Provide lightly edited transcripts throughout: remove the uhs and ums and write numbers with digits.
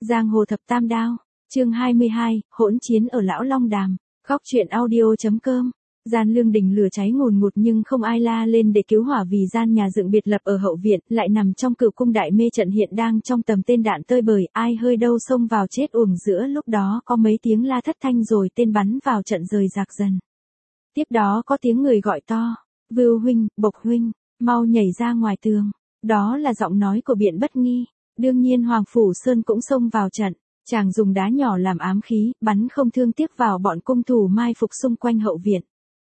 Giang hồ thập tam đao, chương 22, hỗn chiến ở Lão Long Đàm, góc truyện audio.com. Gian Lương Đình lửa cháy ngùn ngụt nhưng không ai la lên để cứu hỏa vì gian nhà dựng biệt lập ở hậu viện lại nằm trong Cửu Cung Đại Mê trận hiện đang trong tầm tên đạn tơi bời, ai hơi đâu xông vào chết uổng. Giữa lúc đó có mấy tiếng la thất thanh rồi tên bắn vào trận rời rạc dần. Tiếp đó có tiếng người gọi to, Vưu huynh, Bộc huynh, mau nhảy ra ngoài tường. Đó là giọng nói của Biện Bất Nghi. Đương nhiên Hoàng Phủ Sơn cũng xông vào trận. Chàng dùng đá nhỏ làm ám khí, bắn không thương tiếc vào bọn cung thủ mai phục xung quanh hậu viện.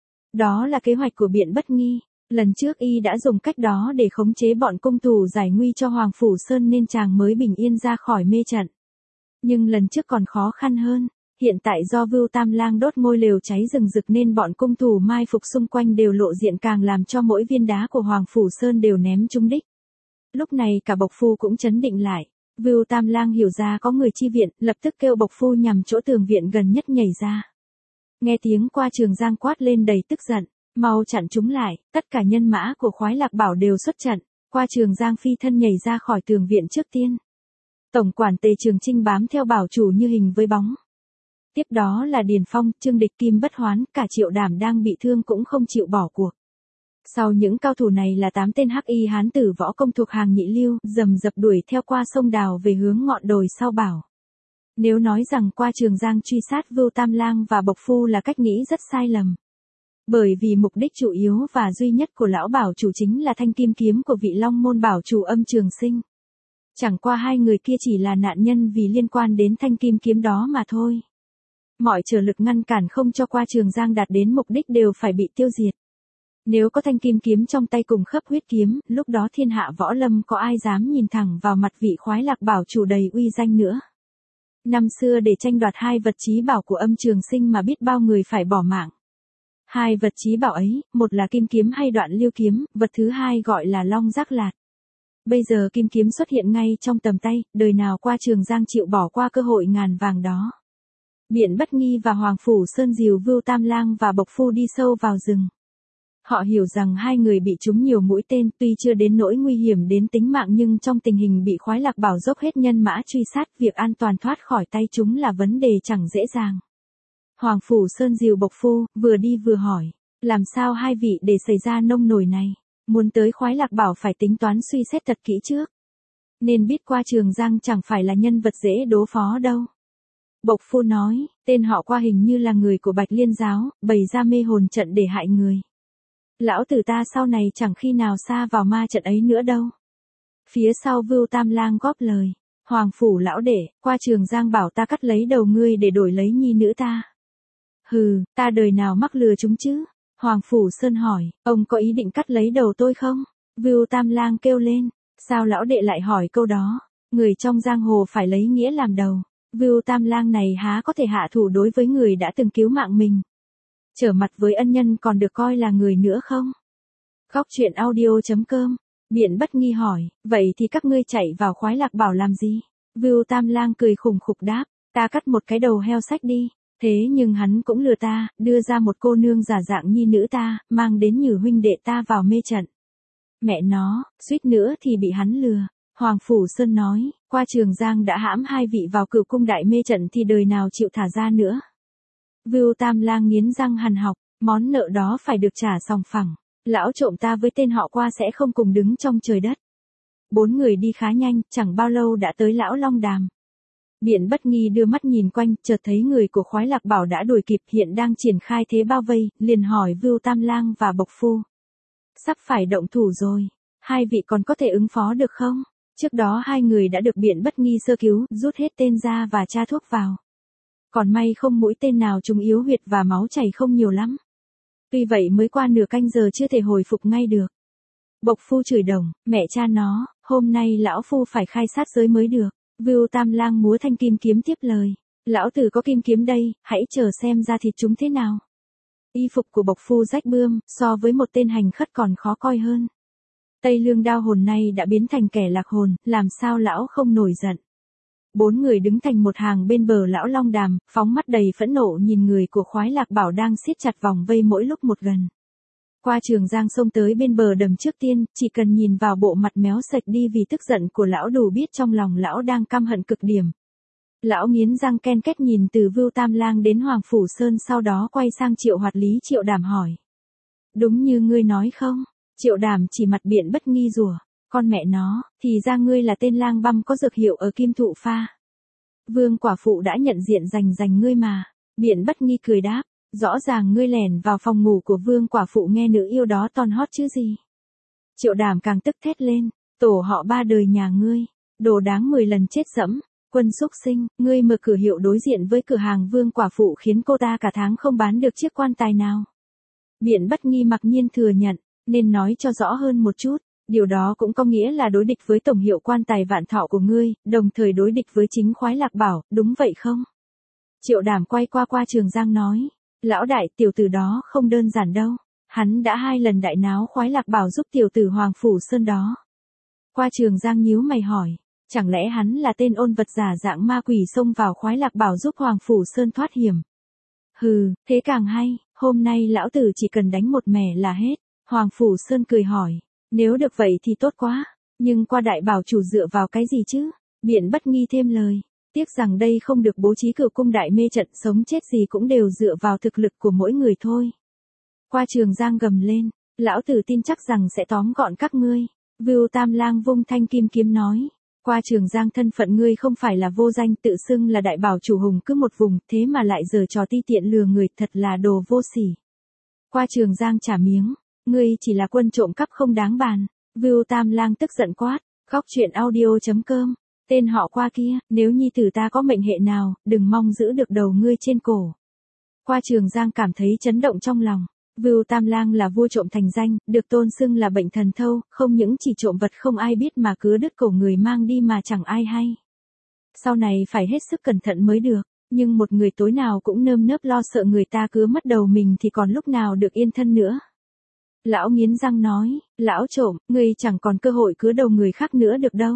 Đó là kế hoạch của Biện Bất Nghi. Lần trước y đã dùng cách đó để khống chế bọn cung thủ giải nguy cho Hoàng Phủ Sơn nên chàng mới bình yên ra khỏi mê trận. Nhưng lần trước còn khó khăn hơn. Hiện tại do Vưu Tam Lang đốt ngôi lều cháy rừng rực nên bọn cung thủ mai phục xung quanh đều lộ diện, càng làm cho mỗi viên đá của Hoàng Phủ Sơn đều ném trúng đích. Lúc này cả Bộc Phu cũng trấn định lại. Vưu Tam Lang hiểu ra có người chi viện, lập tức kêu Bộc Phu nhằm chỗ tường viện gần nhất nhảy ra. Nghe tiếng Qua Trường Giang quát lên đầy tức giận, mau chặn chúng lại. Tất cả nhân mã của Khoái Lạc Bảo đều xuất trận. Qua Trường Giang phi thân nhảy ra khỏi tường viện trước tiên. Tổng quản Tề Trường Chinh bám theo bảo chủ như hình với bóng. Tiếp đó là Điền Phong, Trương Địch, Kim Bất Hoán, cả Triệu Đảm đang bị thương cũng không chịu bỏ cuộc. Sau những cao thủ này là 8 tên hắc y hán tử võ công thuộc hàng nhị lưu, rầm rập đuổi theo qua sông Đào về hướng ngọn đồi sau bảo. Nếu nói rằng Qua Trường Giang truy sát Vưu Tam Lang và Bộc Phu là cách nghĩ rất sai lầm. Bởi vì mục đích chủ yếu và duy nhất của lão bảo chủ chính là thanh kim kiếm của vị Long Môn bảo chủ Âm Trường Sinh. Chẳng qua hai người kia chỉ là nạn nhân vì liên quan đến thanh kim kiếm đó mà thôi. Mọi trở lực ngăn cản không cho Qua Trường Giang đạt đến mục đích đều phải bị tiêu diệt. Nếu có thanh kim kiếm trong tay cùng khớp huyết kiếm, lúc đó thiên hạ võ lâm có ai dám nhìn thẳng vào mặt vị Khoái Lạc bảo chủ đầy uy danh nữa. Năm xưa để tranh đoạt hai vật chí bảo của Âm Trường Sinh mà biết bao người phải bỏ mạng. Hai vật chí bảo ấy, một là kim kiếm hay Đoạn Lưu kiếm, vật thứ hai gọi là Long Giác Lạt. Bây giờ kim kiếm xuất hiện ngay trong tầm tay, đời nào Qua Trường Giang chịu bỏ qua cơ hội ngàn vàng đó. Biện Bất Nghi và Hoàng Phủ Sơn dìu Vưu Tam Lang và Bộc Phu đi sâu vào rừng. Họ hiểu rằng hai người bị trúng nhiều mũi tên, tuy chưa đến nỗi nguy hiểm đến tính mạng nhưng trong tình hình bị Khoái Lạc Bảo dốc hết nhân mã truy sát, việc an toàn thoát khỏi tay chúng là vấn đề chẳng dễ dàng. Hoàng Phủ Sơn dìu Bộc Phu, vừa đi vừa hỏi, làm sao hai vị để xảy ra nông nổi này, muốn tới Khoái Lạc Bảo phải tính toán suy xét thật kỹ trước. Nên biết Qua Trường Giang chẳng phải là nhân vật dễ đối phó đâu. Bộc Phu nói, tên họ Qua hình như là người của Bạch Liên giáo, bày ra mê hồn trận để hại người. Lão tử ta sau này chẳng khi nào xa vào ma trận ấy nữa đâu. Phía sau Vưu Tam Lang góp lời, Hoàng Phủ lão đệ, Qua Trường Giang bảo ta cắt lấy đầu ngươi để đổi lấy nhi nữ ta. Hừ, ta đời nào mắc lừa chúng chứ? Hoàng Phủ Sơn hỏi, ông có ý định cắt lấy đầu tôi không? Vưu Tam Lang kêu lên, sao lão đệ lại hỏi câu đó? Người trong giang hồ phải lấy nghĩa làm đầu. Vưu Tam Lang này há có thể hạ thủ đối với người đã từng cứu mạng mình. Trở mặt với ân nhân còn được coi là người nữa không? Góc truyện audio.com. Biện Bất Nghi hỏi, vậy thì các ngươi chạy vào Khoái Lạc Bảo làm gì? Vưu Tam Lang cười khủng khục đáp, ta cắt một cái đầu heo sách đi. Thế nhưng hắn cũng lừa ta, đưa ra một cô nương giả dạng nhi nữ ta, mang đến nhử huynh đệ ta vào mê trận. Mẹ nó, suýt nữa thì bị hắn lừa. Hoàng Phủ Sơn nói, Qua Trường Giang đã hãm hai vị vào Cửu Cung Đại Mê trận thì đời nào chịu thả ra nữa. Vưu Tam Lang nghiến răng hằn học, món nợ đó phải được trả sòng phẳng. Lão trộm ta với tên họ Qua sẽ không cùng đứng trong trời đất. 4 người đi khá nhanh, chẳng bao lâu đã tới Lão Long Đàm. Biện Bất Nghi đưa mắt nhìn quanh, chợt thấy người của Khoái Lạc Bảo đã đuổi kịp, hiện đang triển khai thế bao vây, liền hỏi Vưu Tam Lang và Bộc Phu. Sắp phải động thủ rồi, hai vị còn có thể ứng phó được không? Trước đó hai người đã được Biện Bất Nghi sơ cứu, rút hết tên ra và tra thuốc vào. Còn may không mũi tên nào trúng yếu huyệt và máu chảy không nhiều lắm. Tuy vậy mới qua nửa canh giờ chưa thể hồi phục ngay được. Bộc Phu chửi đồng, mẹ cha nó, hôm nay lão phu phải khai sát giới mới được. Vưu Tam Lang múa thanh kim kiếm tiếp lời, lão tử có kim kiếm đây, hãy chờ xem ra thịt chúng thế nào. Y phục của Bộc Phu rách bươm, so với một tên hành khất còn khó coi hơn. Tây Lương đao hồn nay đã biến thành kẻ lạc hồn, làm sao lão không nổi giận. 4 người đứng thành một hàng bên bờ Lão Long Đàm, phóng mắt đầy phẫn nộ nhìn người của Khoái Lạc Bảo đang siết chặt vòng vây mỗi lúc một gần. Qua Trường Giang xông tới bên bờ đầm trước tiên, chỉ cần nhìn vào bộ mặt méo sạch đi vì tức giận của lão đủ biết trong lòng lão đang căm hận cực điểm. Lão nghiến răng ken két nhìn từ Vưu Tam Lang đến Hoàng Phủ Sơn, sau đó quay sang Triệu Hoạt Lý. Triệu Đàm hỏi. Đúng như ngươi nói không? Triệu Đàm chỉ mặt Biện Bất Nghi rủa. Con mẹ nó, thì ra ngươi là tên lang băm có dược hiệu ở Kim Thụ Pha. Vương quả phụ đã nhận diện rành ngươi mà. Biện Bất Nghi cười đáp. Rõ ràng ngươi lẻn vào phòng ngủ của Vương quả phụ nghe nữ yêu đó ton hót chứ gì. Triệu Đàm càng tức thét lên. Tổ họ 3 đời nhà ngươi. Đồ đáng 10 lần chết dẫm. Quân xúc sinh, ngươi mở cửa hiệu đối diện với cửa hàng Vương quả phụ khiến cô ta cả tháng không bán được chiếc quan tài nào. Biện Bất Nghi mặc nhiên thừa nhận, nên nói cho rõ hơn một chút. Điều đó cũng có nghĩa là đối địch với tổng hiệu quan tài Vạn Thọ của ngươi, đồng thời đối địch với chính Khoái Lạc Bảo, đúng vậy không? Triệu Đàm quay qua Trường Giang nói. Lão đại, tiểu tử đó không đơn giản đâu. Hắn đã 2 lần đại náo Khoái Lạc Bảo giúp tiểu tử Hoàng Phủ Sơn đó. Qua Trường Giang nhíu mày hỏi. Chẳng lẽ hắn là tên ôn vật giả dạng ma quỷ xông vào Khoái Lạc Bảo giúp Hoàng Phủ Sơn thoát hiểm? Hừ, thế càng hay, hôm nay lão tử chỉ cần đánh một mẻ là hết. Hoàng Phủ Sơn cười hỏi. Nếu được vậy thì tốt quá. Nhưng qua đại bảo chủ dựa vào cái gì chứ? Biện Bất Nghi thêm lời. Tiếc rằng đây không được bố trí Cửu Cung đại mê trận, sống chết gì cũng đều dựa vào thực lực của mỗi người thôi. Qua Trường Giang gầm lên. Lão tử tin chắc rằng sẽ tóm gọn các ngươi. Vưu Tam Lang vung thanh kim kiếm nói. Qua Trường Giang, thân phận ngươi không phải là vô danh, tự xưng là đại bảo chủ hùng cứ một vùng, thế mà lại giở trò ti tiện lừa người, thật là đồ vô sỉ. Qua Trường Giang trả miếng. Ngươi chỉ là quân trộm cắp không đáng bàn. Vưu Tam Lang tức giận quát. Khóc chuyện audio.com. Tên họ Qua kia, nếu nhi tử ta có mệnh hệ nào, đừng mong giữ được đầu ngươi trên cổ. Qua Trường Giang cảm thấy chấn động trong lòng. Vưu Tam Lang là vua trộm thành danh, được tôn xưng là bệnh thần thâu, không những chỉ trộm vật không ai biết mà cứa đứt cổ người mang đi mà chẳng ai hay. Sau này phải hết sức cẩn thận mới được, nhưng một người tối nào cũng nơm nớp lo sợ người ta cứa mất đầu mình thì còn lúc nào được yên thân nữa. Lão nghiến răng nói, lão trộm, ngươi chẳng còn cơ hội cứa đầu người khác nữa được đâu.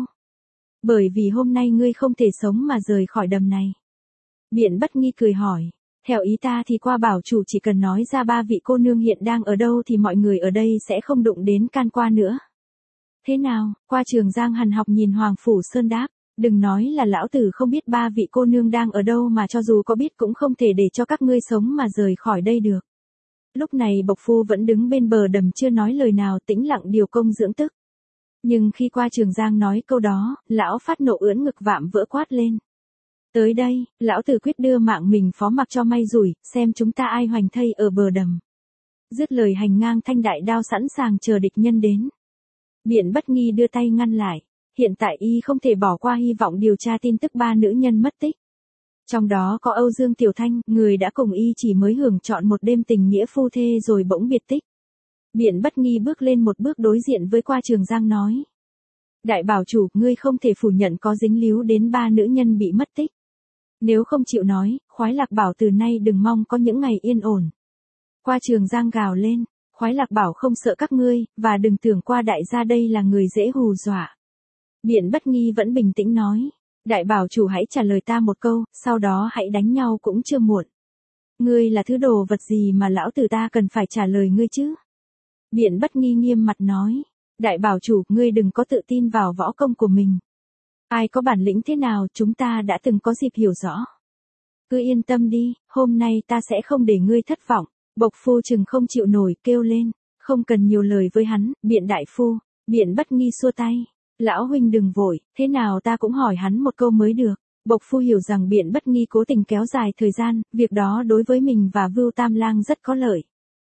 Bởi vì hôm nay ngươi không thể sống mà rời khỏi đầm này. Biện Bất Nghi cười hỏi. Theo ý ta thì qua bảo chủ chỉ cần nói ra 3 vị cô nương hiện đang ở đâu thì mọi người ở đây sẽ không đụng đến can qua nữa. Thế nào? Qua Trường Giang hằn học nhìn Hoàng Phủ Sơn đáp. Đừng nói là lão tử không biết 3 vị cô nương đang ở đâu, mà cho dù có biết cũng không thể để cho các ngươi sống mà rời khỏi đây được. Lúc này Bộc Phu vẫn đứng bên bờ đầm chưa nói lời nào, tĩnh lặng điều công dưỡng tức. Nhưng khi Qua Trường Giang nói câu đó, lão phát nộ ưỡn ngực vạm vỡ quát lên. Tới đây, lão tử quyết đưa mạng mình phó mặc cho may rủi, xem chúng ta ai hoành thây ở bờ đầm. Dứt lời hành ngang thanh đại đao sẵn sàng chờ địch nhân đến. Biện Bất Nghi đưa tay ngăn lại. Hiện tại y không thể bỏ qua hy vọng điều tra tin tức 3 nữ nhân mất tích. Trong đó có Âu Dương Tiểu Thanh, người đã cùng y chỉ mới hưởng trọn một đêm tình nghĩa phu thê rồi bỗng biệt tích. Biện Bất Nghi bước lên một bước đối diện với Qua Trường Giang nói. Đại bảo chủ, ngươi không thể phủ nhận có dính líu đến 3 nữ nhân bị mất tích. Nếu không chịu nói, Khoái Lạc Bảo từ nay đừng mong có những ngày yên ổn. Qua Trường Giang gào lên. Khoái Lạc Bảo không sợ các ngươi, và đừng tưởng Qua đại gia đây là người dễ hù dọa. Biện Bất Nghi vẫn bình tĩnh nói. Đại bảo chủ hãy trả lời ta một câu, sau đó hãy đánh nhau cũng chưa muộn. Ngươi là thứ đồ vật gì mà lão tử ta cần phải trả lời ngươi chứ? Biện Bất Nghi nghiêm mặt nói. Đại bảo chủ, ngươi đừng có tự tin vào võ công của mình. Ai có bản lĩnh thế nào chúng ta đã từng có dịp hiểu rõ. Cứ yên tâm đi, hôm nay ta sẽ không để ngươi thất vọng. Bộc Phu chừng không chịu nổi kêu lên. Không cần nhiều lời với hắn, Biện đại phu. Biện Bất Nghi xua tay. Lão huynh đừng vội, thế nào ta cũng hỏi hắn một câu mới được. Bộc Phu hiểu rằng Biện Bất Nghi cố tình kéo dài thời gian, việc đó đối với mình và Vưu Tam Lang rất có lợi.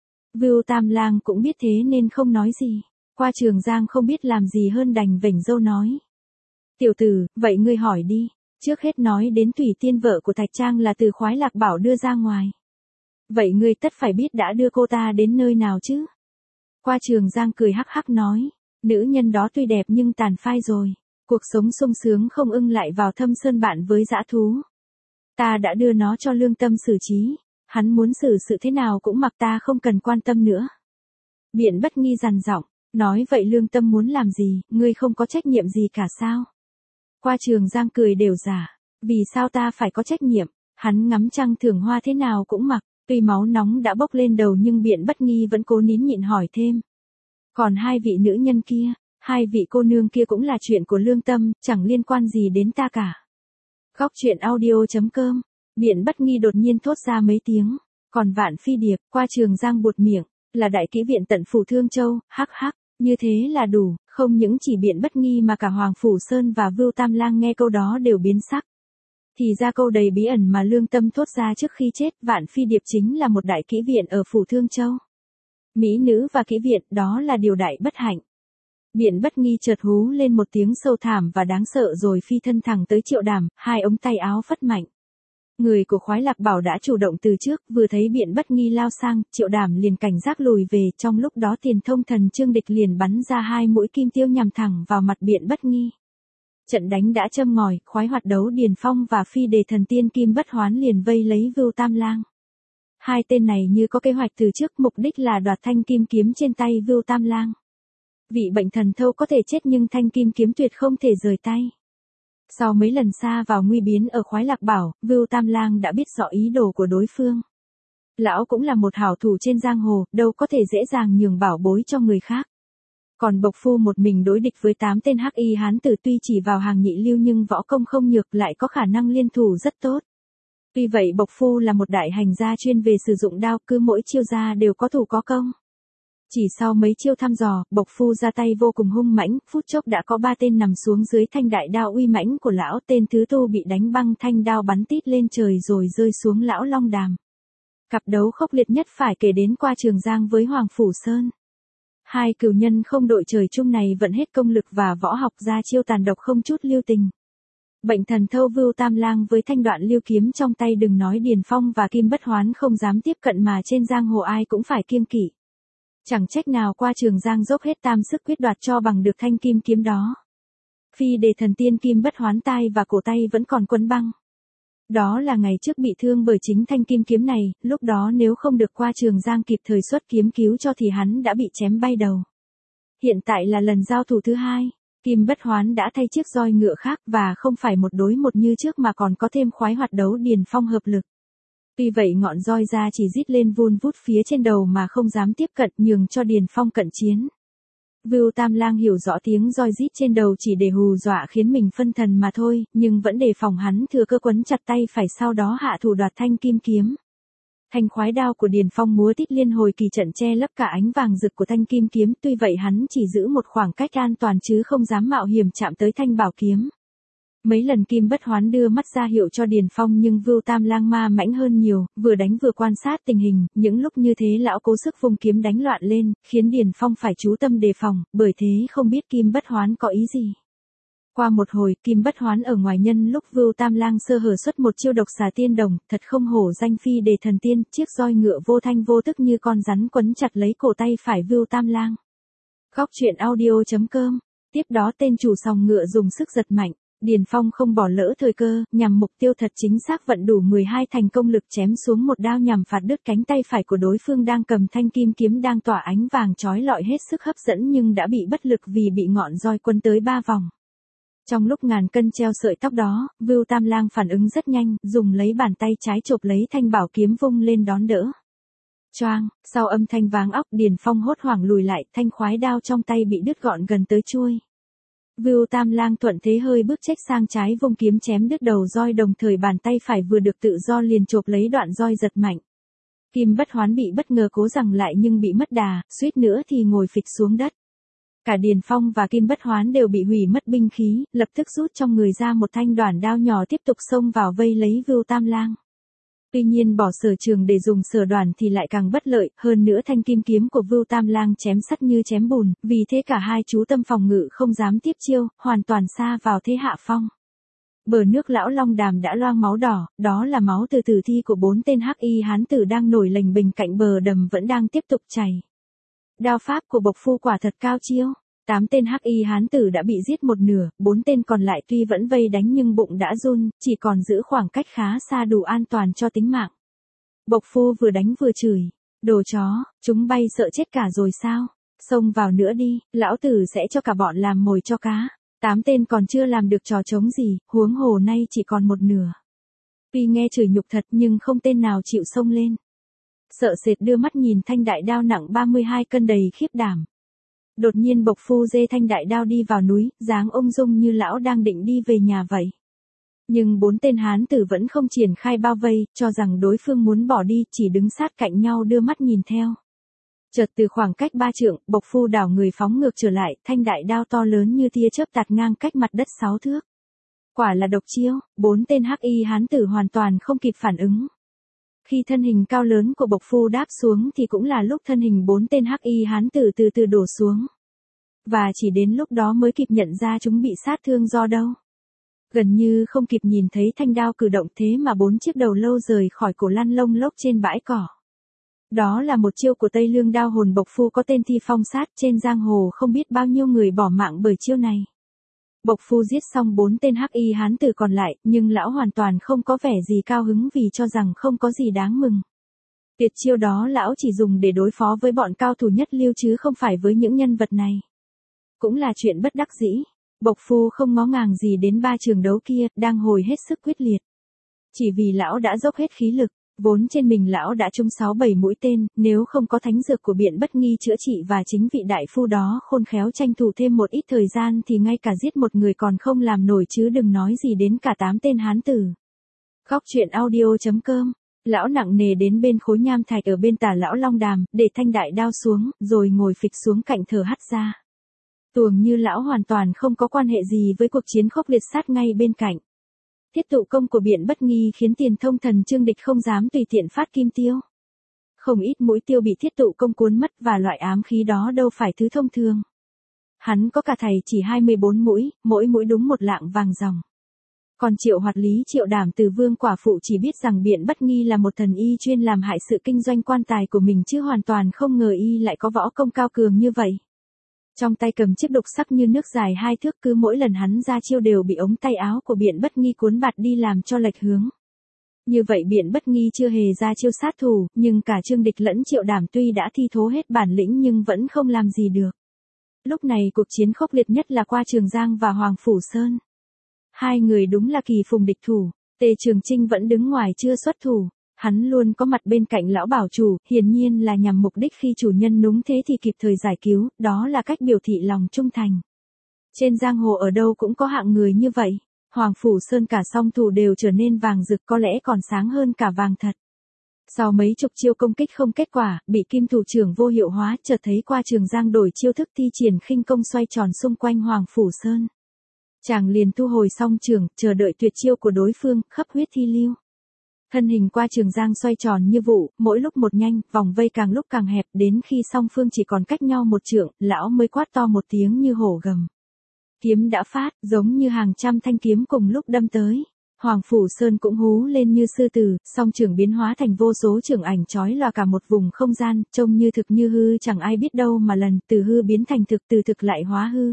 Vưu Tam Lang cũng biết thế nên không nói gì. Qua Trường Giang không biết làm gì hơn đành vểnh râu nói. Tiểu tử, vậy ngươi hỏi đi. Trước hết nói đến Thủy Tiên vợ của Thạch Trang là từ Khoái Lạc Bảo đưa ra ngoài. Vậy ngươi tất phải biết đã đưa cô ta đến nơi nào chứ? Qua Trường Giang cười hắc hắc nói. Nữ nhân đó tuy đẹp nhưng tàn phai rồi. Cuộc sống sung sướng không ưng lại vào Thâm Sơn bạn với dã thú. Ta đã đưa nó cho Lương Tâm xử trí. Hắn muốn xử sự thế nào cũng mặc, ta không cần quan tâm nữa. Biện Bất Nghi dằn giọng. Nói vậy Lương Tâm muốn làm gì, ngươi không có trách nhiệm gì cả sao? Qua Trường Giang cười đều giả. Vì sao ta phải có trách nhiệm? Hắn ngắm trăng thưởng hoa thế nào cũng mặc. Tuy máu nóng đã bốc lên đầu nhưng Biện Bất Nghi vẫn cố nín nhịn hỏi thêm. Còn 2 vị nữ nhân kia, 2 vị cô nương kia cũng là chuyện của Lương Tâm, chẳng liên quan gì đến ta cả. Góc truyện audio.com. Biện Bất Nghi đột nhiên thốt ra mấy tiếng, còn Vạn Phi Điệp, qua Trường Giang buột miệng, là đại kỹ viện tận phủ Thương Châu, hắc hắc, như thế là đủ, không những chỉ Biện Bất Nghi mà cả Hoàng Phủ Sơn và Vưu Tam Lang nghe câu đó đều biến sắc. Thì ra câu đầy bí ẩn mà lương tâm thốt ra trước khi chết, Vạn Phi Điệp chính là một đại kỹ viện ở phủ Thương Châu. Mỹ nữ và kỹ viện, đó là điều đại bất hạnh. Biện Bất Nghi chợt hú lên một tiếng sâu thảm và đáng sợ rồi phi thân thẳng tới Triệu Đàm, hai ống tay áo phất mạnh. Người của Khoái Lạc Bảo đã chủ động từ trước, vừa thấy Biện Bất Nghi lao sang, Triệu Đàm liền cảnh giác lùi về, trong lúc đó Tiền Thông Thần Trương Địch liền bắn ra hai mũi kim tiêu nhằm thẳng vào mặt Biện Bất Nghi. Trận đánh đã châm ngòi, Khoái Hoạt Đấu Điền Phong và Phi Đề Thần Tiên Kim Bất Hoán liền vây lấy Vưu Tam Lang. Hai tên này như có kế hoạch từ trước, mục đích là đoạt thanh kim kiếm trên tay Vưu Tam Lang. Vị bệnh thần thâu có thể chết nhưng thanh kim kiếm tuyệt không thể rời tay. Sau mấy lần xa vào nguy biến ở Khoái Lạc Bảo, Vưu Tam Lang đã biết rõ ý đồ của đối phương. Lão cũng là một hảo thủ trên giang hồ, đâu có thể dễ dàng nhường bảo bối cho người khác. Còn Bộc Phu một mình đối địch với 8 tên hắc y hán tử tuy chỉ vào hàng nhị lưu nhưng võ công không nhược, lại có khả năng liên thủ rất tốt. Tuy vậy Bộc Phu là một đại hành gia chuyên về sử dụng đao, cứ mỗi chiêu ra đều có thủ có công. Chỉ sau mấy chiêu thăm dò, Bộc Phu ra tay vô cùng hung mãnh, phút chốc đã có 3 tên nằm xuống dưới thanh đại đao uy mãnh của lão, tên thứ tu bị đánh băng thanh đao bắn tít lên trời rồi rơi xuống lão Long Đàm. Cặp đấu khốc liệt nhất phải kể đến qua Trường Giang với Hoàng Phủ Sơn. Hai cửu nhân không đội trời chung này vận hết công lực và võ học ra chiêu tàn độc không chút lưu tình. Bệnh thần thâu Vưu Tam Lang với thanh đoạn lưu kiếm trong tay, đừng nói Điền Phong và Kim Bất Hoán không dám tiếp cận mà trên giang hồ ai cũng phải kiêng kỵ. Chẳng trách nào qua Trường Giang dốc hết tam sức quyết đoạt cho bằng được thanh kim kiếm đó. Phi Đề Thần Tiên Kim Bất Hoán tai và cổ tay vẫn còn quấn băng. Đó là ngày trước bị thương bởi chính thanh kim kiếm này, lúc đó nếu không được qua Trường Giang kịp thời xuất kiếm cứu cho thì hắn đã bị chém bay đầu. Hiện tại là lần giao thủ thứ hai, Kim Bất Hoán đã thay chiếc roi ngựa khác và không phải một đối một như trước mà còn có thêm Khoái Hoạt Đấu Điền Phong hợp lực. Tuy vậy ngọn roi ra chỉ rít lên vun vút phía trên đầu mà không dám tiếp cận, nhường cho Điền Phong cận chiến. Vưu Tam Lang hiểu rõ tiếng roi rít trên đầu chỉ để hù dọa khiến mình phân thần mà thôi, nhưng vẫn đề phòng hắn thừa cơ quấn chặt tay phải, sau đó hạ thủ đoạt thanh kim kiếm. Thanh khoái đao của Điền Phong múa tít liên hồi kỳ trận che lấp cả ánh vàng rực của thanh kim kiếm, tuy vậy hắn chỉ giữ một khoảng cách an toàn chứ không dám mạo hiểm chạm tới thanh bảo kiếm. Mấy lần Kim Bất Hoán đưa mắt ra hiệu cho Điền Phong nhưng Vưu Tam Lang ma mãnh hơn nhiều, vừa đánh vừa quan sát tình hình, những lúc như thế lão cố sức vung kiếm đánh loạn lên, khiến Điền Phong phải chú tâm đề phòng, bởi thế không biết Kim Bất Hoán có ý gì. Qua một hồi, Kim Bất Hoán ở ngoài nhân lúc Vưu Tam Lang sơ hở xuất một chiêu độc xà tiên đồng, thật không hổ danh Phi Đề Thần Tiên, chiếc roi ngựa vô thanh vô tức như con rắn quấn chặt lấy cổ tay phải Vưu Tam Lang. Góc truyện audio.com. Tiếp đó tên chủ sòng ngựa dùng sức giật mạnh. Điền Phong không bỏ lỡ thời cơ, nhằm mục tiêu thật chính xác vận đủ 12 thành công lực chém xuống một đao nhằm phạt đứt cánh tay phải của đối phương đang cầm thanh kim kiếm đang tỏa ánh vàng chói lọi hết sức hấp dẫn nhưng đã bị bất lực vì bị ngọn roi quấn tới 3 vòng. Trong lúc ngàn cân treo sợi tóc đó, Vưu Tam Lang phản ứng rất nhanh, dùng lấy bàn tay trái chộp lấy thanh bảo kiếm vung lên đón đỡ. Choang, sau âm thanh váng óc, Điền Phong hốt hoảng lùi lại, thanh khoái đao trong tay bị đứt gọn gần tới chuôi. Vưu Tam Lang thuận thế hơi bước chếch sang trái vung kiếm chém đứt đầu roi, đồng thời bàn tay phải vừa được tự do liền chộp lấy đoạn roi giật mạnh. Kim Bất Hoán bị bất ngờ cố giằng lại nhưng bị mất đà, suýt nữa thì ngồi phịch xuống đất. Cả Điền Phong và Kim Bất Hoán đều bị hủy mất binh khí, lập tức rút trong người ra một thanh đoản đao nhỏ tiếp tục xông vào vây lấy Vưu Tam Lang. Tuy nhiên bỏ sở trường để dùng sở đoản thì lại càng bất lợi, hơn nữa thanh kim kiếm của Vưu Tam Lang chém sắt như chém bùn, vì thế cả hai chú tâm phòng ngự không dám tiếp chiêu, hoàn toàn sa vào thế hạ phong. Bờ nước lão Long Đàm đã loang máu đỏ, đó là máu từ tử thi của 4 tên hắc y hán tử đang nổi lềnh bềnh cạnh bờ đầm vẫn đang tiếp tục chảy. Đao pháp của Bộc Phu quả thật cao chiêu. 8 tên hắc y hán tử đã bị giết một nửa, 4 tên còn lại tuy vẫn vây đánh nhưng bụng đã run, chỉ còn giữ khoảng cách khá xa đủ an toàn cho tính mạng. Bộc Phu vừa đánh vừa chửi, đồ chó, chúng bay sợ chết cả rồi sao? Xông vào nữa đi, lão tử sẽ cho cả bọn làm mồi cho cá. 8 tên còn chưa làm được trò trống gì, huống hồ nay chỉ còn một nửa. Tuy nghe chửi nhục thật nhưng không tên nào chịu xông lên. Sợ sệt đưa mắt nhìn thanh đại đao nặng 32 cân đầy khiếp đảm. Đột nhiên Bộc Phu dê thanh đại đao đi vào núi, dáng ung dung như lão đang định đi về nhà vậy. Nhưng 4 tên hán tử vẫn không triển khai bao vây, cho rằng đối phương muốn bỏ đi, chỉ đứng sát cạnh nhau đưa mắt nhìn theo. Chợt từ khoảng cách 3 trượng, Bộc Phu đảo người phóng ngược trở lại, thanh đại đao to lớn như tia chớp tạt ngang cách mặt đất 6 thước. Quả là độc chiêu, 4 tên hắc y hán tử hoàn toàn không kịp phản ứng. Khi thân hình cao lớn của Bộc Phu đáp xuống thì cũng là lúc thân hình 4 tên hắc y hán tử từ từ đổ xuống. Và chỉ đến lúc đó mới kịp nhận ra chúng bị sát thương do đâu. Gần như không kịp nhìn thấy thanh đao cử động thế mà 4 chiếc đầu lâu rời khỏi cổ lăn lông lốc trên bãi cỏ. Đó là một chiêu của Tây Lương đao hồn Bộc Phu có tên Thi Phong Sát, trên giang hồ không biết bao nhiêu người bỏ mạng bởi chiêu này. Bộc Phu giết xong 4 tên hắc y hán tử còn lại, nhưng lão hoàn toàn không có vẻ gì cao hứng vì cho rằng không có gì đáng mừng. Tuyệt chiêu đó lão chỉ dùng để đối phó với bọn cao thủ nhất lưu chứ không phải với những nhân vật này. Cũng là chuyện bất đắc dĩ. Bộc Phu không ngó ngàng gì đến 3 trường đấu kia, đang hồi hết sức quyết liệt. Chỉ vì lão đã dốc hết khí lực, vốn trên mình lão đã trúng 6-7 mũi tên, nếu không có thánh dược của Biện Bất Nghi chữa trị và chính vị đại phu đó khôn khéo tranh thủ thêm một ít thời gian thì ngay cả giết một người còn không làm nổi chứ đừng nói gì đến cả 8 tên hán tử. Góc truyện audio.com. Lão nặng nề đến bên khối nham thạch ở bên tả lão long đàm, để thanh đại đao xuống, rồi ngồi phịch xuống cạnh thở hắt ra. Tuồng như lão hoàn toàn không có quan hệ gì với cuộc chiến khốc liệt sát ngay bên cạnh. Thiết tụ công của Biện Bất Nghi khiến Tiền Thông Thần Trương Địch không dám tùy tiện phát kim tiêu. Không ít mũi tiêu bị thiết tụ công cuốn mất và loại ám khí đó đâu phải thứ thông thường. Hắn có cả thầy chỉ 24 mũi, mỗi mũi đúng một lạng vàng ròng. Còn Triệu Hoạt Lý Triệu Đảm Từ Vương quả phụ chỉ biết rằng Biện Bất Nghi là một thần y chuyên làm hại sự kinh doanh quan tài của mình chứ hoàn toàn không ngờ y lại có võ công cao cường như vậy. Trong tay cầm chiếc đục sắc như nước dài 2 thước, cứ mỗi lần hắn ra chiêu đều bị ống tay áo của Biện Bất Nghi cuốn bạt đi làm cho lệch hướng. Như vậy Biện Bất Nghi chưa hề ra chiêu sát thủ, nhưng cả Trương Địch lẫn Triệu Đảm tuy đã thi thố hết bản lĩnh nhưng vẫn không làm gì được. Lúc này cuộc chiến khốc liệt nhất là qua Trường Giang và Hoàng Phủ Sơn. Hai người đúng là kỳ phùng địch thủ, Tề Trường Chinh vẫn đứng ngoài chưa xuất thủ. Hắn luôn có mặt bên cạnh lão bảo chủ, hiển nhiên là nhằm mục đích khi chủ nhân núng thế thì kịp thời giải cứu, đó là cách biểu thị lòng trung thành. Trên giang hồ ở đâu cũng có hạng người như vậy, Hoàng Phủ Sơn cả song thủ đều trở nên vàng rực, có lẽ còn sáng hơn cả vàng thật. Sau mấy chục chiêu công kích không kết quả, bị kim thủ trưởng vô hiệu hóa, chợt thấy qua Trường Giang đổi chiêu thức thi triển khinh công xoay tròn xung quanh Hoàng Phủ Sơn. Chàng liền thu hồi song trường, chờ đợi tuyệt chiêu của đối phương, khắp huyết thi lưu. Thân hình qua Trường Giang xoay tròn như vụ, mỗi lúc một nhanh, vòng vây càng lúc càng hẹp, đến khi song phương chỉ còn cách nhau 1 trượng, lão mới quát to một tiếng như hổ gầm. Kiếm đã phát, giống như hàng trăm thanh kiếm cùng lúc đâm tới. Hoàng Phủ Sơn cũng hú lên như sư tử, song trường biến hóa thành vô số trường ảnh chói lòa cả một vùng không gian, trông như thực như hư, chẳng ai biết đâu mà lần, từ hư biến thành thực, từ thực lại hóa hư.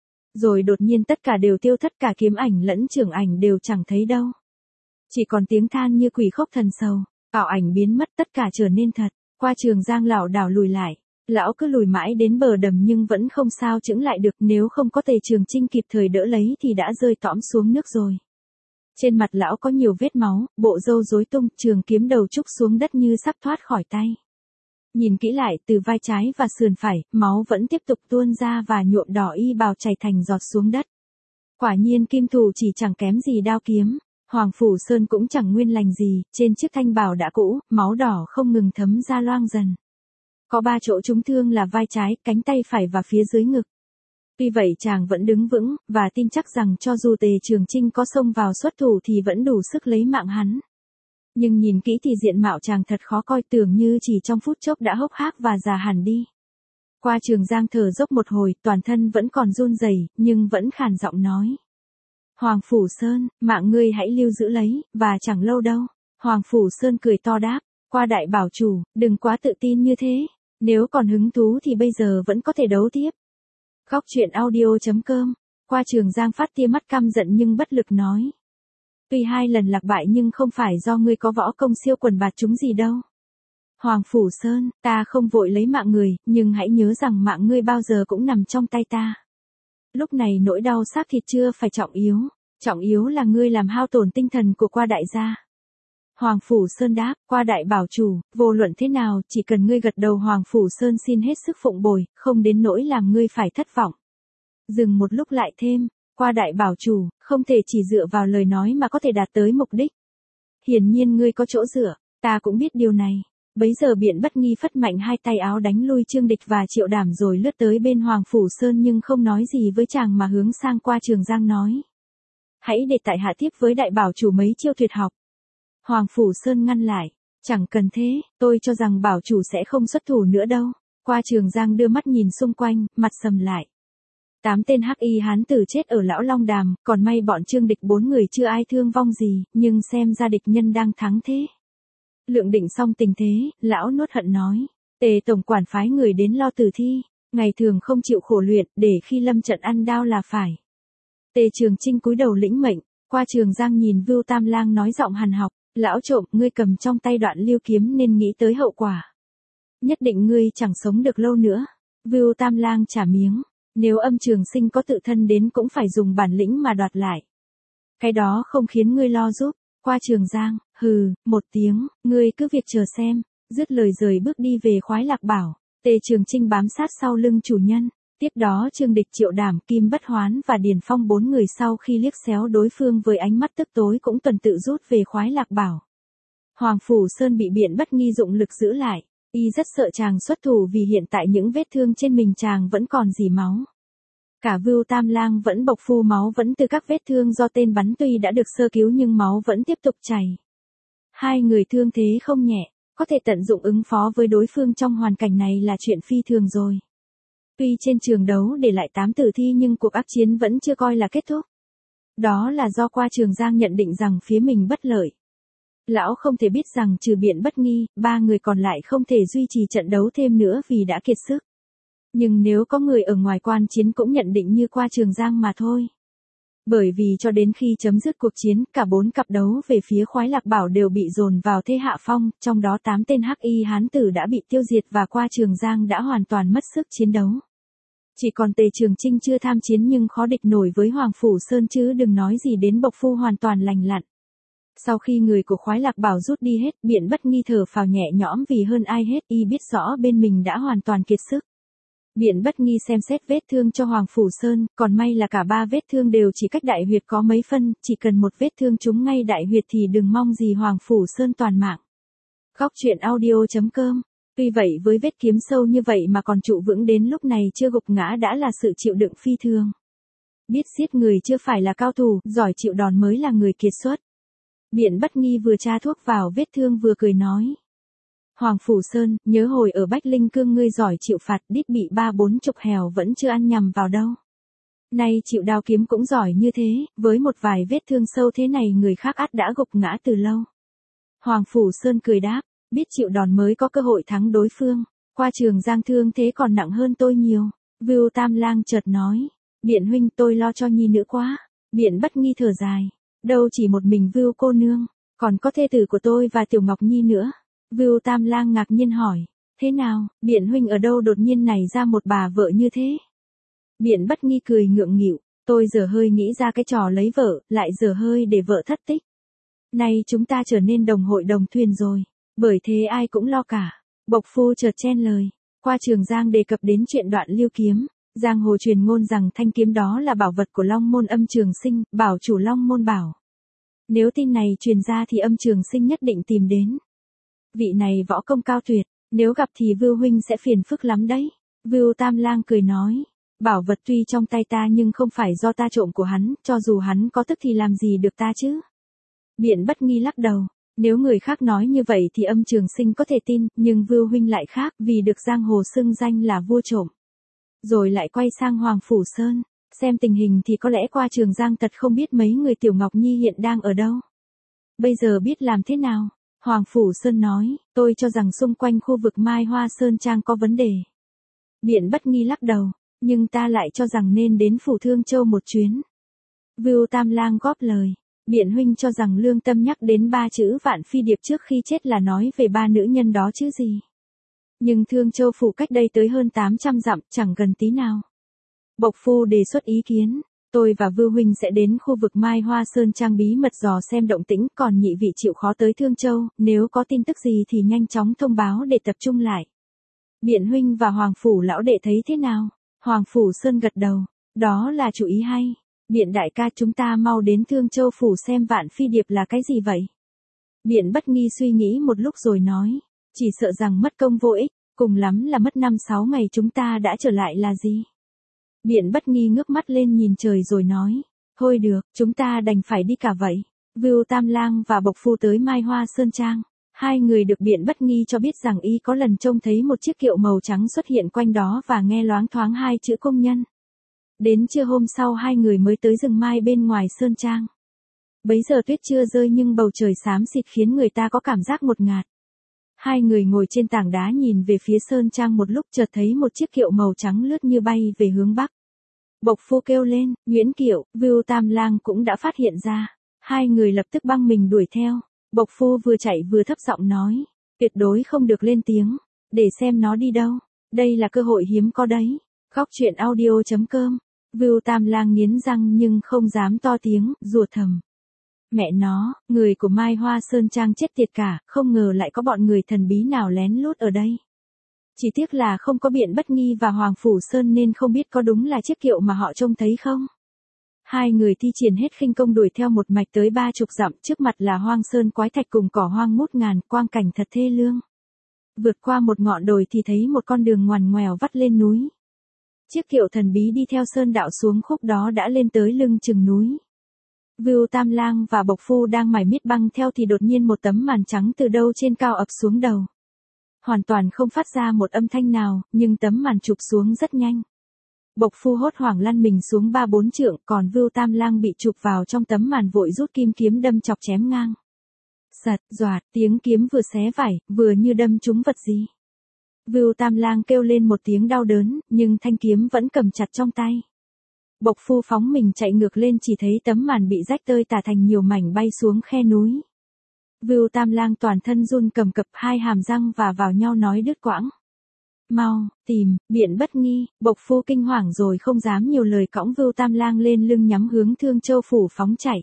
Rồi đột nhiên tất cả đều tiêu thất, cả kiếm ảnh lẫn trường ảnh đều chẳng thấy đâu. Chỉ còn tiếng than như quỷ khóc thần sầu, ảo ảnh biến mất, tất cả trở nên thật. Qua Trường Giang lảo đảo lùi lại, lão cứ lùi mãi đến bờ đầm nhưng vẫn không sao chững lại được, nếu không có Tề Trường Chinh kịp thời đỡ lấy thì đã rơi tõm xuống nước rồi. Trên mặt lão có nhiều vết máu, bộ râu rối tung, trường kiếm đầu trúc xuống đất như sắp thoát khỏi tay. Nhìn kỹ lại, từ vai trái và sườn phải, máu vẫn tiếp tục tuôn ra và nhuộm đỏ y bào chảy thành giọt xuống đất. Quả nhiên kim thủ chỉ chẳng kém gì đao kiếm. Hoàng Phủ Sơn cũng chẳng nguyên lành gì, trên chiếc thanh bào đã cũ, máu đỏ không ngừng thấm ra loang dần. Có 3 chỗ trúng thương là vai trái, cánh tay phải và phía dưới ngực. Tuy vậy chàng vẫn đứng vững, và tin chắc rằng cho dù Tề Trường Chinh có xông vào xuất thủ thì vẫn đủ sức lấy mạng hắn. Nhưng nhìn kỹ thì diện mạo chàng thật khó coi, tưởng như chỉ trong phút chốc đã hốc hác và già hẳn đi. Qua Trường Giang thở dốc một hồi, toàn thân vẫn còn run rẩy, nhưng vẫn khàn giọng nói. Hoàng Phủ Sơn, mạng ngươi hãy lưu giữ lấy, và chẳng lâu đâu. Hoàng Phủ Sơn cười to đáp, qua đại bảo chủ, đừng quá tự tin như thế, nếu còn hứng thú thì bây giờ vẫn có thể đấu tiếp. Góc truyện audio.com, qua Trường Giang phát tia mắt căm giận nhưng bất lực nói. Tuy 2 lần lạc bại nhưng không phải do ngươi có võ công siêu quần bạt chúng gì đâu. Hoàng Phủ Sơn, ta không vội lấy mạng người, nhưng hãy nhớ rằng mạng ngươi bao giờ cũng nằm trong tay ta. Lúc này nỗi đau xác thịt chưa phải trọng yếu là ngươi làm hao tổn tinh thần của qua đại gia. Hoàng Phủ Sơn đáp, qua đại bảo chủ, vô luận thế nào, chỉ cần ngươi gật đầu Hoàng Phủ Sơn xin hết sức phụng bồi, không đến nỗi làm ngươi phải thất vọng. Dừng một lúc lại thêm, Qua đại bảo chủ, không thể chỉ dựa vào lời nói mà có thể đạt tới mục đích. Hiển nhiên ngươi có chỗ dựa, ta cũng biết điều này. Bấy giờ Biện Bất Nghi phất mạnh hai tay áo đánh lui Trương Địch và Triệu Đảm rồi lướt tới bên Hoàng Phủ Sơn nhưng không nói gì với chàng mà hướng sang qua Trường Giang nói. Hãy để tại hạ tiếp với đại bảo chủ mấy chiêu tuyệt học. Hoàng Phủ Sơn ngăn lại. Chẳng cần thế, tôi cho rằng bảo chủ sẽ không xuất thủ nữa đâu. Qua Trường Giang đưa mắt nhìn xung quanh, mặt sầm lại. 8 tên hắc y hán tử chết ở Lão Long Đàm, còn may bọn Trương Địch 4 người chưa ai thương vong gì, nhưng xem ra địch nhân đang thắng thế. Lượng định xong tình thế, lão nuốt hận nói. Tề tổng quản phái người đến lo tử thi, ngày thường không chịu khổ luyện, để khi lâm trận ăn đao là phải. Tề Trường Chinh cúi đầu lĩnh mệnh, qua Trường Giang nhìn Vưu Tam Lang nói giọng hằn học, lão trộm, ngươi cầm trong tay đoạn lưu kiếm nên nghĩ tới hậu quả. Nhất định ngươi chẳng sống được lâu nữa. Vưu Tam Lang trả miếng, nếu Âm Trường Sinh có tự thân đến cũng phải dùng bản lĩnh mà đoạt lại. Cái đó không khiến ngươi lo giúp. Qua Trường Giang, hừ, một tiếng, ngươi cứ việc chờ xem, dứt lời rời bước đi về Khoái Lạc Bảo. Tề Trường Chinh bám sát sau lưng chủ nhân. Tiếp đó Trương Địch, Triệu Đảm, Kim Bất Hoán và Điền Phong 4 người sau khi liếc xéo đối phương với ánh mắt tức tối cũng tuần tự rút về Khoái Lạc Bảo. Hoàng Phủ Sơn bị Biện Bất Nghi dụng lực giữ lại, y rất sợ chàng xuất thủ vì hiện tại những vết thương trên mình chàng vẫn còn rỉ máu. Cả Vưu Tam Lang vẫn bộc phu máu vẫn từ các vết thương do tên bắn tuy đã được sơ cứu nhưng máu vẫn tiếp tục chảy. Hai người thương thế không nhẹ, có thể tận dụng ứng phó với đối phương trong hoàn cảnh này là chuyện phi thường rồi. Tuy trên trường đấu để lại 8 tử thi nhưng cuộc ác chiến vẫn chưa coi là kết thúc. Đó là do qua Trường Giang nhận định rằng phía mình bất lợi. Lão không thể biết rằng trừ Biện Bất Nghi, 3 người còn lại không thể duy trì trận đấu thêm nữa vì đã kiệt sức. Nhưng nếu có người ở ngoài quan chiến cũng nhận định như qua Trường Giang mà thôi. Bởi vì cho đến khi chấm dứt cuộc chiến, cả 4 cặp đấu về phía Khoái Lạc Bảo đều bị dồn vào thế hạ phong, trong đó 8 tên hắc y hán tử đã bị tiêu diệt và qua Trường Giang đã hoàn toàn mất sức chiến đấu. Chỉ còn Tề Trường Chinh chưa tham chiến nhưng khó địch nổi với Hoàng Phủ Sơn chứ đừng nói gì đến bộc phu hoàn toàn lành lặn. Sau khi người của Khoái Lạc Bảo rút đi hết, Biện Bất Nghi thở phào nhẹ nhõm vì hơn ai hết y biết rõ bên mình đã hoàn toàn kiệt sức. Biện Bất Nghi xem xét vết thương cho Hoàng Phủ Sơn, còn may là cả 3 vết thương đều chỉ cách đại huyệt có mấy phân, chỉ cần một vết thương trúng ngay đại huyệt thì đừng mong gì Hoàng Phủ Sơn toàn mạng. Góc truyện audio.com. Tuy vậy với vết kiếm sâu như vậy mà còn trụ vững đến lúc này chưa gục ngã đã là sự chịu đựng phi thường. Biết giết người chưa phải là cao thủ, giỏi chịu đòn mới là người kiệt xuất. Biện Bất Nghi vừa tra thuốc vào vết thương vừa cười nói. Hoàng Phủ Sơn, nhớ hồi ở Bách Linh Cương ngươi giỏi chịu phạt, đít bị 3-40 hèo vẫn chưa ăn nhầm vào đâu. Nay chịu đao kiếm cũng giỏi như thế, với một vài vết thương sâu thế này người khác ắt đã gục ngã từ lâu. Hoàng Phủ Sơn cười đáp, biết chịu đòn mới có cơ hội thắng đối phương. Qua Trường Giang thương thế còn nặng hơn tôi nhiều. Vưu Tam Lang chợt nói, Biện huynh tôi lo cho nhi nữ quá. Biện Bất Nghi thở dài, đâu chỉ một mình Vưu cô nương, còn có thê tử của tôi và Tiểu Ngọc Nhi nữa. Vưu Tam Lang ngạc nhiên hỏi, thế nào, Biện huynh ở đâu đột nhiên nảy ra một bà vợ như thế? Biện Bất Nghi cười ngượng nghịu, tôi giờ hơi nghĩ ra cái trò lấy vợ, lại giờ hơi để vợ thất tích. Nay chúng ta trở nên đồng hội đồng thuyền rồi, bởi thế ai cũng lo cả. Bộc phu chợt chen lời, qua Trường Giang đề cập đến chuyện đoạn lưu kiếm, giang hồ truyền ngôn rằng thanh kiếm đó là bảo vật của Long Môn Âm Trường Sinh, bảo chủ Long Môn bảo. Nếu tin này truyền ra thì Âm Trường Sinh nhất định tìm đến. Vị này võ công cao tuyệt, nếu gặp thì Vưu huynh sẽ phiền phức lắm đấy. Vưu Tam Lang cười nói, bảo vật tuy trong tay ta nhưng không phải do ta trộm của hắn, cho dù hắn có tức thì làm gì được ta chứ. Biện Bất Nghi lắc đầu, nếu người khác nói như vậy thì Âm Trường Sinh có thể tin, nhưng Vưu huynh lại khác vì được giang hồ xưng danh là vua trộm. Rồi lại quay sang Hoàng Phủ Sơn, xem tình hình thì có lẽ qua Trường Giang thật không biết mấy người Tiểu Ngọc Nhi hiện đang ở đâu. Bây giờ biết làm thế nào? Hoàng Phủ Sơn nói, tôi cho rằng xung quanh khu vực Mai Hoa Sơn Trang có vấn đề. Biện Bất Nghi lắc đầu, nhưng ta lại cho rằng nên đến Phủ Thương Châu một chuyến. Vưu Tam Lang góp lời, Biện huynh cho rằng lương tâm nhắc đến 3 chữ Vạn Phi Điệp trước khi chết là nói về 3 nữ nhân đó chứ gì. Nhưng Thương Châu phủ cách đây tới hơn 800 dặm, chẳng gần tí nào. Bộc phu đề xuất ý kiến, tôi và Vưu huynh sẽ đến khu vực Mai Hoa Sơn Trang bí mật dò xem động tĩnh, còn nhị vị chịu khó tới Thương Châu, nếu có tin tức gì thì nhanh chóng thông báo để tập trung lại. Biện huynh và Hoàng Phủ lão đệ thấy thế nào? Hoàng Phủ Sơn gật đầu, đó là chủ ý hay. Biện đại ca, chúng ta mau đến Thương Châu phủ xem Vạn Phi Điệp là cái gì vậy? Biện Bất Nghi suy nghĩ một lúc rồi nói, chỉ sợ rằng mất công vô ích, cùng lắm là mất 5-6 ngày chúng ta đã trở lại là gì? Biện Bất Nghi ngước mắt lên nhìn trời rồi nói, thôi được, chúng ta đành phải đi cả vậy. Vưu Tam Lang và Bộc Phu tới Mai Hoa Sơn Trang. Hai người được Biện Bất Nghi cho biết rằng y có lần trông thấy một chiếc kiệu màu trắng xuất hiện quanh đó và nghe loáng thoáng hai chữ công nhân. Đến trưa hôm sau hai người mới tới rừng mai bên ngoài Sơn Trang. Bấy giờ tuyết chưa rơi nhưng bầu trời xám xịt khiến người ta có cảm giác ngột ngạt. Hai người ngồi trên tảng đá nhìn về phía Sơn Trang một lúc chợt thấy một chiếc kiệu màu trắng lướt như bay về hướng bắc. Bộc Phu kêu lên, Nguyễn Kiệu, Vưu Tam Lang cũng đã phát hiện ra. Hai người lập tức băng mình đuổi theo. Bộc Phu vừa chạy vừa thấp giọng nói, tuyệt đối không được lên tiếng, để xem nó đi đâu. Đây là cơ hội hiếm có đấy. Khóc chuyện audio.com. Vưu Tam Lang nghiến răng nhưng không dám to tiếng, rủa thầm. Mẹ nó, người của Mai Hoa Sơn Trang chết tiệt cả, không ngờ lại có bọn người thần bí nào lén lút ở đây. Chỉ tiếc là không có Biện Bất Nghi và Hoàng Phủ Sơn nên không biết có đúng là chiếc kiệu mà họ trông thấy không. Hai người thi triển hết khinh công đuổi theo một mạch tới 30 dặm, trước mặt là hoang sơn quái thạch cùng cỏ hoang ngút ngàn, quang cảnh thật thê lương. Vượt qua một ngọn đồi thì thấy một con đường ngoằn ngoèo vắt lên núi. Chiếc kiệu thần bí đi theo sơn đạo xuống khúc đó đã lên tới lưng chừng núi. Vưu Tam Lang và Bộc Phu đang mải miết băng theo thì đột nhiên một tấm màn trắng từ đâu trên cao ập xuống đầu. Hoàn toàn không phát ra một âm thanh nào, nhưng tấm màn chụp xuống rất nhanh. Bộc Phu hốt hoảng lăn mình xuống 3-4 trượng, còn Vưu Tam Lang bị chụp vào trong tấm màn vội rút kim kiếm đâm chọc chém ngang. Sật, doạt, tiếng kiếm vừa xé vải, vừa như đâm trúng vật gì. Vưu Tam Lang kêu lên một tiếng đau đớn, nhưng thanh kiếm vẫn cầm chặt trong tay. Bộc Phu phóng mình chạy ngược lên chỉ thấy tấm màn bị rách tơi tả thành nhiều mảnh bay xuống khe núi. Vưu Tam Lang toàn thân run cầm cập, hai hàm răng và vào nhau nói đứt quãng. Mau, tìm, Biện Bất Nghi. Bộc Phu kinh hoàng rồi không dám nhiều lời cõng Vưu Tam Lang lên lưng nhắm hướng Thương Châu phủ phóng chạy.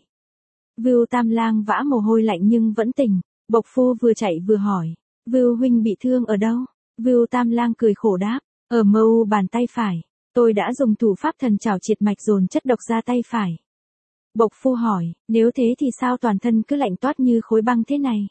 Vưu Tam Lang vã mồ hôi lạnh nhưng vẫn tỉnh. Bộc Phu vừa chạy vừa hỏi, Vưu huynh bị thương ở đâu? Vưu Tam Lang cười khổ đáp, ở mu bàn tay phải. Tôi đã dùng thủ pháp thần trảo triệt mạch dồn chất độc ra tay phải. Bộc Phu hỏi, nếu thế thì sao toàn thân cứ lạnh toát như khối băng thế này?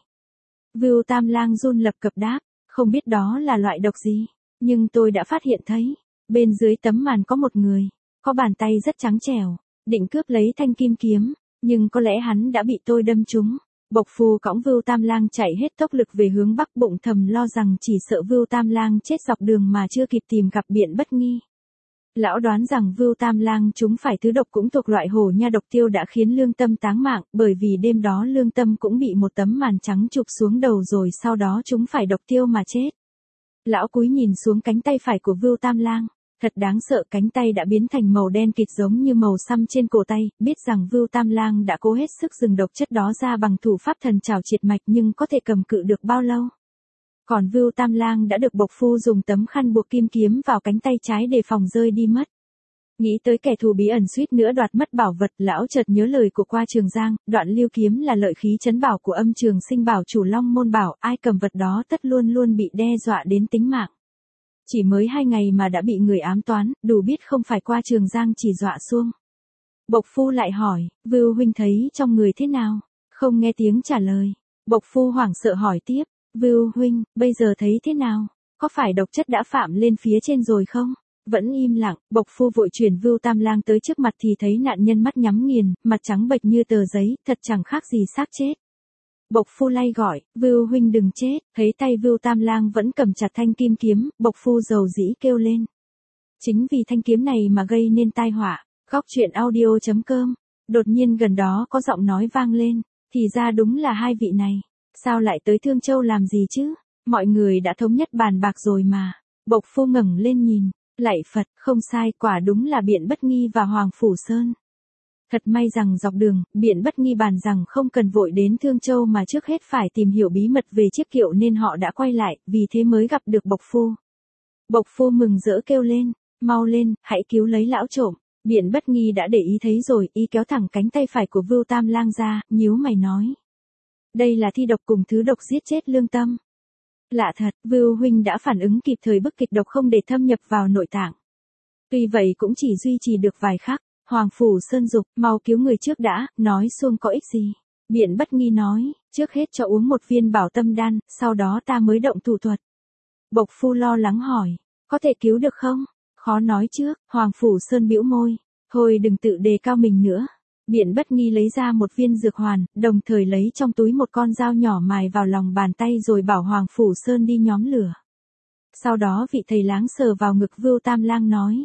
Vưu Tam Lang run lập cập đáp, không biết đó là loại độc gì, nhưng tôi đã phát hiện thấy, bên dưới tấm màn có một người, có bàn tay rất trắng trẻo, định cướp lấy thanh kim kiếm, nhưng có lẽ hắn đã bị tôi đâm trúng. Bộc Phu cõng Vưu Tam Lang chạy hết tốc lực về hướng bắc, bụng thầm lo rằng chỉ sợ Vưu Tam Lang chết dọc đường mà chưa kịp tìm gặp Biện Bất Nghi. Lão đoán rằng Vưu Tam Lang chúng phải thứ độc cũng thuộc loại hổ nha độc tiêu đã khiến Lương Tâm táng mạng, bởi vì đêm đó Lương Tâm cũng bị một tấm màn trắng chụp xuống đầu rồi sau đó chúng phải độc tiêu mà chết. Lão cúi nhìn xuống cánh tay phải của Vưu Tam Lang, thật đáng sợ, cánh tay đã biến thành màu đen kịt giống như màu xăm trên cổ tay, biết rằng Vưu Tam Lang đã cố hết sức dừng độc chất đó ra bằng thủ pháp thần trảo triệt mạch nhưng có thể cầm cự được bao lâu. Còn Vưu Tam Lang đã được Bộc Phu dùng tấm khăn buộc kim kiếm vào cánh tay trái để phòng rơi đi mất. Nghĩ tới kẻ thù bí ẩn suýt nữa đoạt mất bảo vật, lão chợt nhớ lời của Qua Trường Giang, đoạn lưu kiếm là lợi khí trấn bảo của Âm Trường Sinh bảo chủ Long Môn bảo, ai cầm vật đó tất luôn luôn bị đe dọa đến tính mạng. Chỉ mới 2 ngày mà đã bị người ám toán, đủ biết không phải Qua Trường Giang chỉ dọa xuông. Bộc Phu lại hỏi, Vưu huynh thấy trong người thế nào? Không nghe tiếng trả lời. Bộc Phu hoảng sợ hỏi tiếp, Vưu huynh, bây giờ thấy thế nào? Có phải độc chất đã phạm lên phía trên rồi không? Vẫn im lặng, Bộc Phu vội chuyển Vưu Tam Lang tới trước mặt thì thấy nạn nhân mắt nhắm nghiền, mặt trắng bệch như tờ giấy, thật chẳng khác gì xác chết. Bộc Phu lay gọi, Vưu huynh đừng chết, thấy tay Vưu Tam Lang vẫn cầm chặt thanh kim kiếm, Bộc Phu dầu dĩ kêu lên. Chính vì thanh kiếm này mà gây nên tai họa. Khóc chuyện audio.com. Đột nhiên gần đó có giọng nói vang lên, thì ra đúng là hai vị này. Sao lại tới Thương Châu làm gì chứ? Mọi người đã thống nhất bàn bạc rồi mà. Bộc Phu ngẩng lên nhìn, lạy Phật, không sai, quả đúng là Biện Bất Nghi và Hoàng Phủ Sơn. Thật may rằng dọc đường, Biện Bất Nghi bàn rằng không cần vội đến Thương Châu mà trước hết phải tìm hiểu bí mật về chiếc kiệu nên họ đã quay lại, vì thế mới gặp được Bộc Phu. Bộc Phu mừng rỡ kêu lên, mau lên, hãy cứu lấy lão trộm. Biện Bất Nghi đã để ý thấy rồi, y kéo thẳng cánh tay phải của Vưu Tam Lang ra, nhíu mày nói. Đây là thi độc cùng thứ độc giết chết Lương Tâm. Lạ thật, Vưu huynh đã phản ứng kịp thời, bức kịch độc không để thâm nhập vào nội tạng. Tuy vậy cũng chỉ duy trì được vài khắc, Hoàng Phủ Sơn dục, mau cứu người trước đã, nói xuông có ích gì. Biện Bất Nghi nói, trước hết cho uống một viên bảo tâm đan, sau đó ta mới động thủ thuật. Bộc Phu lo lắng hỏi, có thể cứu được không? Khó nói trước, Hoàng Phủ Sơn bĩu môi, thôi đừng tự đề cao mình nữa. Biện Bất Nghi lấy ra một viên dược hoàn, đồng thời lấy trong túi một con dao nhỏ mài vào lòng bàn tay rồi bảo Hoàng Phủ Sơn đi nhóm lửa. Sau đó vị thầy láng sờ vào ngực Vưu Tam Lang nói.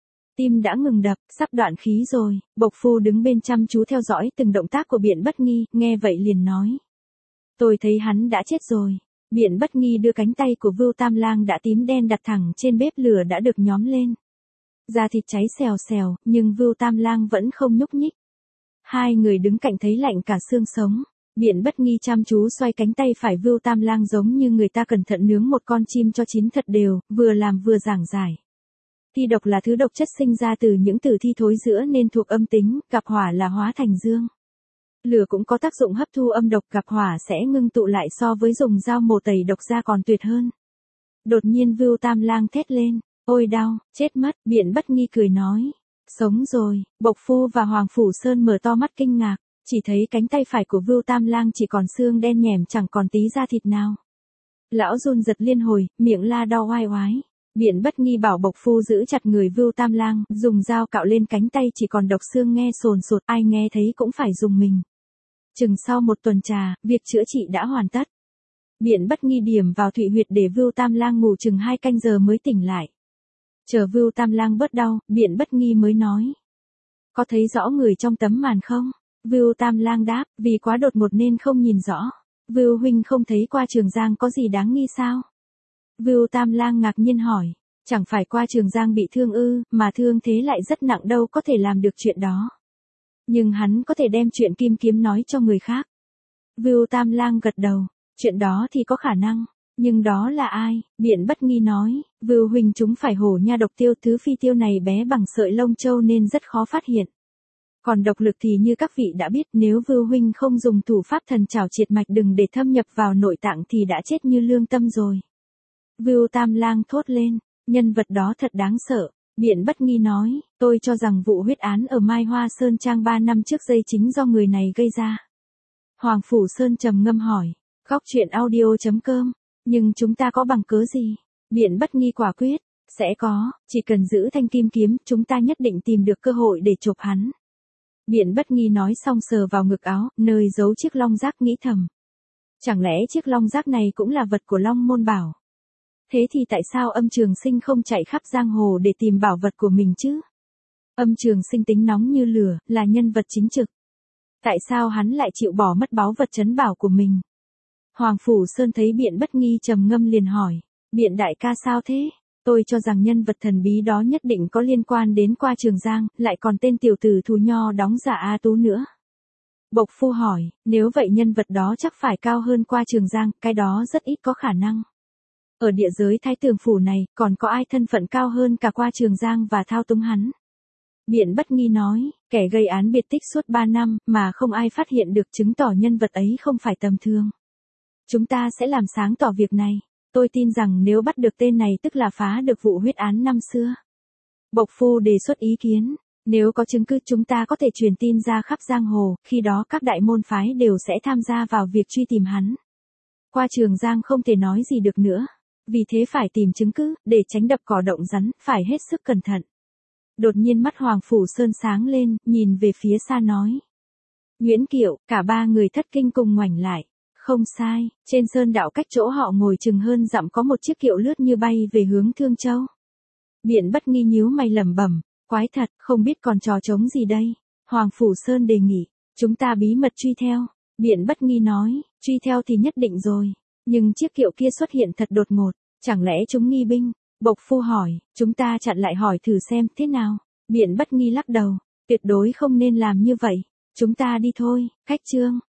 Tim đã ngừng đập, sắp đoạn khí rồi. Bộc Phu đứng bên chăm chú theo dõi từng động tác của Biện Bất Nghi, nghe vậy liền nói. Tôi thấy hắn đã chết rồi. Biện Bất Nghi đưa cánh tay của Vưu Tam Lang đã tím đen đặt thẳng trên bếp lửa đã được nhóm lên. Da thịt cháy xèo xèo, nhưng Vưu Tam Lang vẫn không nhúc nhích. Hai người đứng cạnh thấy lạnh cả xương sống. Biện Bất Nghi chăm chú xoay cánh tay phải Vưu Tam Lang giống như người ta cẩn thận nướng một con chim cho chín thật đều, vừa làm vừa giảng giải. Thi độc là thứ độc chất sinh ra từ những tử thi thối rữa nên thuộc âm tính, gặp hỏa là hóa thành dương. Lửa cũng có tác dụng hấp thu âm độc, gặp hỏa sẽ ngưng tụ lại, so với dùng dao mổ tẩy độc ra còn tuyệt hơn. Đột nhiên Vưu Tam Lang thét lên, ôi đau, chết mất. Biện Bất Nghi cười nói, sống rồi. Bộc Phu và Hoàng Phủ Sơn mở to mắt kinh ngạc, chỉ thấy cánh tay phải của Vưu Tam Lang chỉ còn xương đen nhẻm, chẳng còn tí da thịt nào. Lão run giật liên hồi, miệng la đau oai oái. Biện Bất Nghi bảo Bộc Phu giữ chặt người Vưu Tam Lang, dùng dao cạo lên cánh tay chỉ còn độc xương, nghe sồn sột, ai nghe thấy cũng phải dùng mình. Chừng sau một tuần trà, việc chữa trị đã hoàn tất. Biện Bất Nghi điểm vào thụy huyệt để Vưu Tam Lang ngủ chừng 2 canh giờ mới tỉnh lại. Chờ Vưu Tam Lang bớt đau, Biện Bất Nghi mới nói. Có thấy rõ người trong tấm màn không? Vưu Tam Lang đáp, vì quá đột ngột nên không nhìn rõ. Vưu huynh không thấy qua Trường Giang có gì đáng nghi sao? Vưu Tam Lang ngạc nhiên hỏi, chẳng phải qua Trường Giang bị thương ư, mà thương thế lại rất nặng, đâu có thể làm được chuyện đó. Nhưng hắn có thể đem chuyện kim kiếm nói cho người khác. Vưu Tam Lang gật đầu, chuyện đó thì có khả năng, nhưng đó là ai? Biện Bất Nghi nói, Vưu huynh chúng phải hổ nha độc tiêu, thứ phi tiêu này bé bằng sợi lông châu nên rất khó phát hiện. Còn độc lực thì như các vị đã biết, nếu Vưu huynh không dùng thủ pháp thần trảo triệt mạch đừng để thâm nhập vào nội tạng thì đã chết như lương tâm rồi. Vưu Tam Lang thốt lên, nhân vật đó thật đáng sợ. Biện Bất Nghi nói, tôi cho rằng vụ huyết án ở Mai Hoa Sơn Trang 3 năm trước đây chính do người này gây ra. Hoàng Phủ Sơn trầm ngâm hỏi, góc truyện audio.com, nhưng chúng ta có bằng cớ gì? Biện Bất Nghi quả quyết, sẽ có, chỉ cần giữ thanh kim kiếm, chúng ta nhất định tìm được cơ hội để chộp hắn. Biện Bất Nghi nói xong sờ vào ngực áo, nơi giấu chiếc long giác, nghĩ thầm. Chẳng lẽ chiếc long giác này cũng là vật của Long Môn Bảo? Thế thì tại sao Âm Trường Sinh không chạy khắp giang hồ để tìm bảo vật của mình chứ? Âm Trường Sinh tính nóng như lửa, là nhân vật chính trực. Tại sao hắn lại chịu bỏ mất báu vật trấn bảo của mình? Hoàng Phủ Sơn thấy Biện Bất Nghi trầm ngâm liền hỏi, Biện đại ca sao thế? Tôi cho rằng nhân vật thần bí đó nhất định có liên quan đến Qua Trường Giang, lại còn tên tiểu tử thù nho đóng giả A Tú nữa. Bộc Phu hỏi, nếu vậy nhân vật đó chắc phải cao hơn Qua Trường Giang, cái đó rất ít có khả năng. Ở địa giới Thái Tường Phủ này, còn có ai thân phận cao hơn cả Qua Trường Giang và thao túng hắn? Biện Bất Nghi nói, kẻ gây án biệt tích suốt 3 năm, mà không ai phát hiện được, chứng tỏ nhân vật ấy không phải tầm thường. Chúng ta sẽ làm sáng tỏ việc này. Tôi tin rằng nếu bắt được tên này tức là phá được vụ huyết án năm xưa. Bộc Phu đề xuất ý kiến, nếu có chứng cứ chúng ta có thể truyền tin ra khắp giang hồ, khi đó các đại môn phái đều sẽ tham gia vào việc truy tìm hắn. Qua Trường Giang không thể nói gì được nữa. Vì thế phải tìm chứng cứ, để tránh đập cỏ động rắn, phải hết sức cẩn thận. Đột nhiên mắt Hoàng Phủ Sơn sáng lên, nhìn về phía xa nói. Nguyễn Kiệu, cả 3 người thất kinh cùng ngoảnh lại. Không sai, trên sơn đạo cách chỗ họ ngồi chừng hơn dặm có một chiếc kiệu lướt như bay về hướng Thương Châu. Biện Bất Nghi nhíu mày lẩm bẩm, quái thật, không biết còn trò trống gì đây. Hoàng Phủ Sơn đề nghị, chúng ta bí mật truy theo. Biện Bất Nghi nói, truy theo thì nhất định rồi. Nhưng chiếc kiệu kia xuất hiện thật đột ngột, chẳng lẽ chúng nghi binh? Bộc Phu hỏi, chúng ta chặn lại hỏi thử xem thế nào. Biện Bất Nghi lắc đầu, tuyệt đối không nên làm như vậy. Chúng ta đi thôi, cách chương.